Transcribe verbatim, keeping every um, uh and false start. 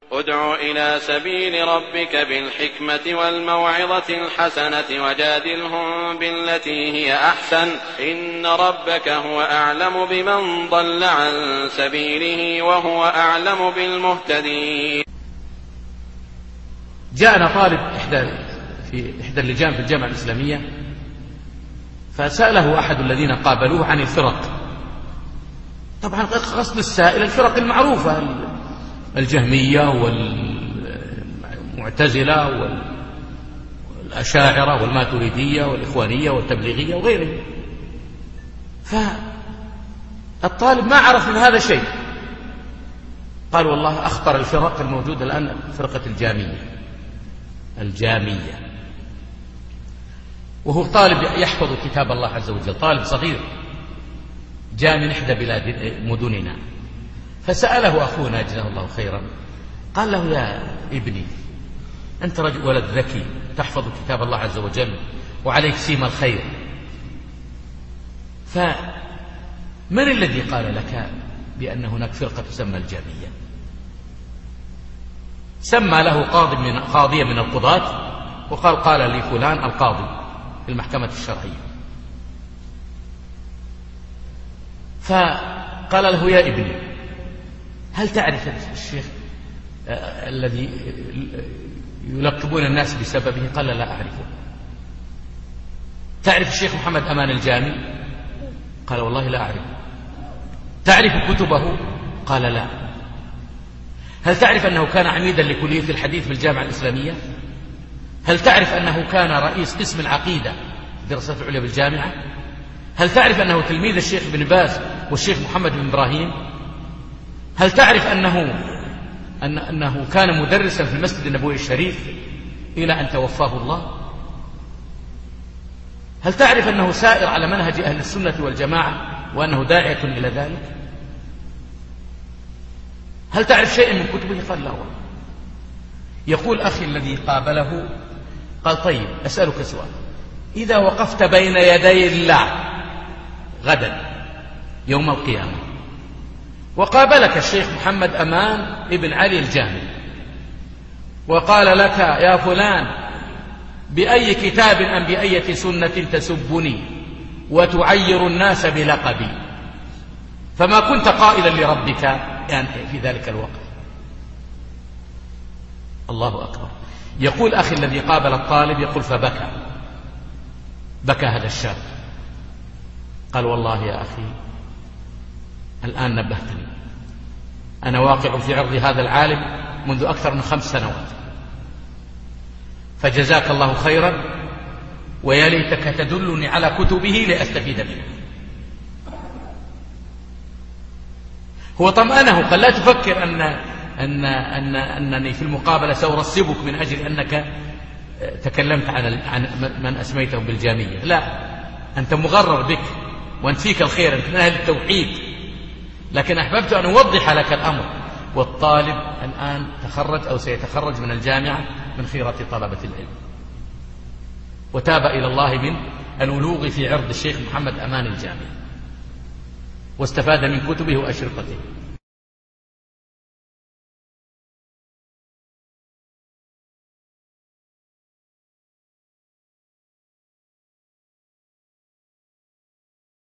ادع إلى سبيل ربك بالحكمة والموعظة الحسنة وجادلهم بالتي هي أحسن إن ربك هو أعلم بمن ضل عن سبيله وهو أعلم بالمهتدين. جاءنا طالب إحدى في إحدى اللجان في الجامعة الإسلامية، فسأله أحد الذين قابلوه عن الفرق. طبعا قصد السائل الفرق المعروفة، الجهمية والمعتزلة والأشاعرة والماتريدية والإخوانية والتبليغية وغيره. فالطالب ما عرف من هذا شيء، قال والله أخطر الفرق الموجودة الآن فرقة الجامية الجامية وهو طالب يحفظ كتاب الله عز وجل، طالب صغير جاء من إحدى بلاد مدننا. فسأله أخونا جزاه الله خيرا، قال له يا ابني أنت رجل ولد ذكي تحفظ كتاب الله عز وجل وعليك سيم الخير، فمن الذي قال لك بأن هناك فرقة تسمى الجامية؟ سمى له قاضي من قاضية من القضاة وقال قال لي فلان القاضي في المحكمة الشرعية. فقال له يا ابني هل تعرف الشيخ آه الذي يلقبون الناس بسببه؟ قال لا أعرفه. تعرف الشيخ محمد أمان الجامي؟ قال والله لا أعرفه. تعرف كتبه؟ قال لا. هل تعرف أنه كان عميدا لكلية الحديث في الجامعة الإسلامية؟ هل تعرف أنه كان رئيس قسم العقيدة دراسات العليا بالجامعة؟ هل تعرف أنه تلميذ الشيخ بن باز والشيخ محمد بن إبراهيم؟ هل تعرف أنه أن أنه كان مدرسا في المسجد النبوي الشريف إلى أن توفاه الله؟ هل تعرف أنه سائر على منهج أهل السنة والجماعة وأنه داعية إلى ذلك؟ هل تعرف شيئا من كتبه؟ قال لا والله. يقول أخي الذي قابله قال طيب أسألك سؤال، إذا وقفت بين يدي الله غدا يوم القيامة وقابلك الشيخ محمد أمان ابن علي الجامي وقال لك يا فلان بأي كتاب أم بأية سنة تسبني وتعير الناس بلقبي، فما كنت قائلا لربك يعني في ذلك الوقت؟ الله أكبر. يقول أخي الذي قابل الطالب يقول فبكى بكى هذا الشاب، قال والله يا أخي الآن نبهتني، أنا واقع في عرض هذا العالم منذ أكثر من خمس سنوات، فجزاك الله خيرا ويا ليتك تدلني على كتبه لأستفيد منه. هو طمأنه، قال لا تفكر أن أن أن أنني في المقابلة سأرسبك من أجل أنك تكلمت عن عن من أسميته بالجامية، لا، أنت مغرر بك وأنت فيك الخير، أنت من أهل التوحيد، لكن أحببت أن أوضح لك الأمر. والطالب الآن تخرج أو سيتخرج من الجامعة من خيرة طلبة العلم، وتاب إلى الله من الولوغ في عرض الشيخ محمد أمان الجامي واستفاد من كتبه وأشرطته.